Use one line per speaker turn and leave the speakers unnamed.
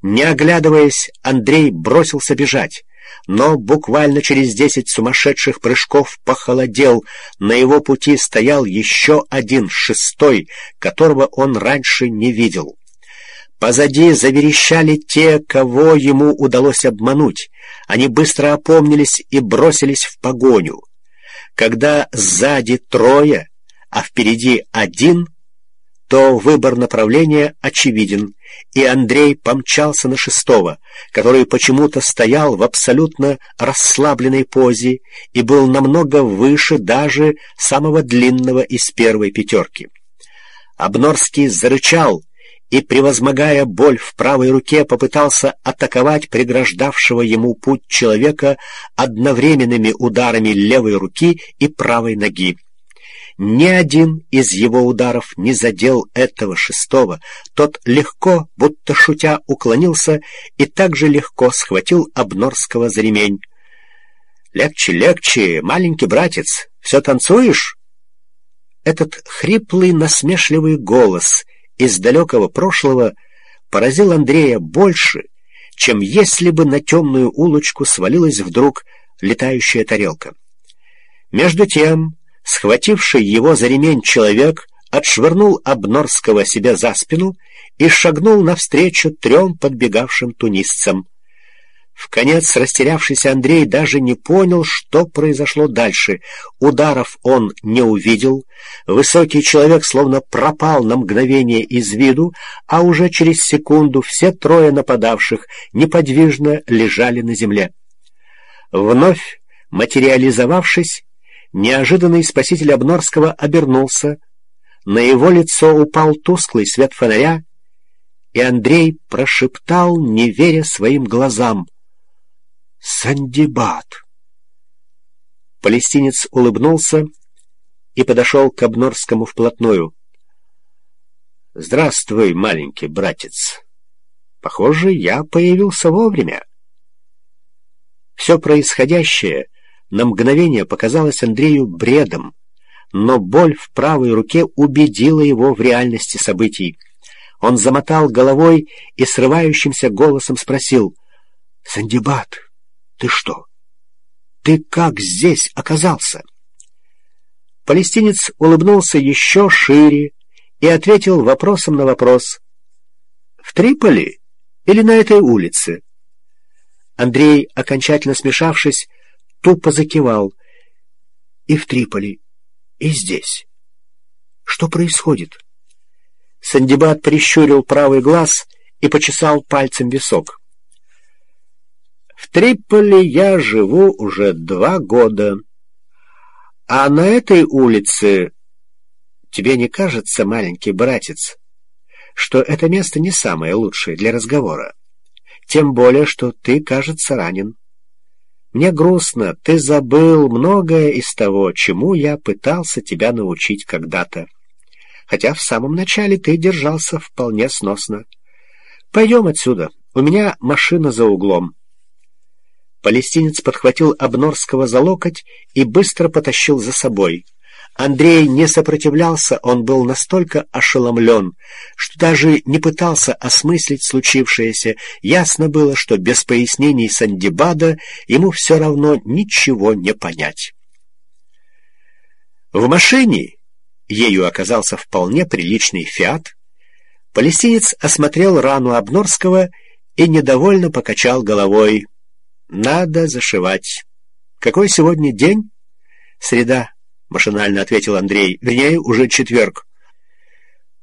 Не оглядываясь, Андрей бросился бежать, но буквально через 10 сумасшедших прыжков похолодел. На его пути стоял еще один, шестой, которого он раньше не видел. Позади заверещали те, кого ему удалось обмануть. Они быстро опомнились и бросились в погоню. Когда сзади трое, а впереди один, то выбор направления очевиден, и Андрей помчался на шестого, который почему-то стоял в абсолютно расслабленной позе и был намного выше даже самого длинного из первой пятерки. Обнорский зарычал и, превозмогая боль в правой руке, попытался атаковать преграждавшего ему путь человека одновременными ударами левой руки и правой ноги. Ни один из его ударов не задел этого шестого. Тот легко, будто шутя, уклонился и также легко схватил Обнорского за ремень. «Легче, легче, маленький братец, все танцуешь?» Этот хриплый, насмешливый голос из далекого прошлого поразил Андрея больше, чем если бы на темную улочку свалилась вдруг летающая тарелка. Между тем схвативший его за ремень человек отшвырнул Обнорского себе за спину и шагнул навстречу 3 подбегавшим тунисцам. Вконец растерявшийся Андрей даже не понял, что произошло дальше. Ударов он не увидел. Высокий человек словно пропал на мгновение из виду, а уже через секунду все 3 нападавших неподвижно лежали на земле. Вновь материализовавшись, неожиданный спаситель Обнорского обернулся. На его лицо упал тусклый свет фонаря, и Андрей прошептал, не веря своим глазам: «Сандибад!» Палестинец улыбнулся и подошел к Обнорскому вплотную. «Здравствуй, маленький братец. Похоже, я появился вовремя». Все происходящее на мгновение показалось Андрею бредом, но боль в правой руке убедила его в реальности событий. Он замотал головой и срывающимся голосом спросил: «Сандибад, ты что? Ты как здесь оказался?» Палестинец улыбнулся еще шире и ответил вопросом на вопрос: «В Триполи или на этой улице?» Андрей, окончательно смешавшись, тупо закивал. «И в Триполи, и здесь. Что происходит?» Сандибад прищурил правый глаз и почесал пальцем висок. «В Триполи я живу уже 2 года. А на этой улице, тебе не кажется, маленький братец, что это место не самое лучшее для разговора? Тем более, что ты, кажется, ранен. Мне грустно, ты забыл многое из того, чему я пытался тебя научить когда-то. Хотя в самом начале ты держался вполне сносно. Пойдем отсюда, у меня машина за углом». Палестинец подхватил Обнорского за локоть и быстро потащил за собой. Андрей не сопротивлялся, он был настолько ошеломлен, что даже не пытался осмыслить случившееся. Ясно было, что без пояснений Сандибада ему все равно ничего не понять. В машине, ею оказался вполне приличный «Фиат», палестинец осмотрел рану Обнорского и недовольно покачал головой. «Надо зашивать. Какой сегодня день?» «Среда», — машинально ответил Андрей. «Вернее, уже четверг».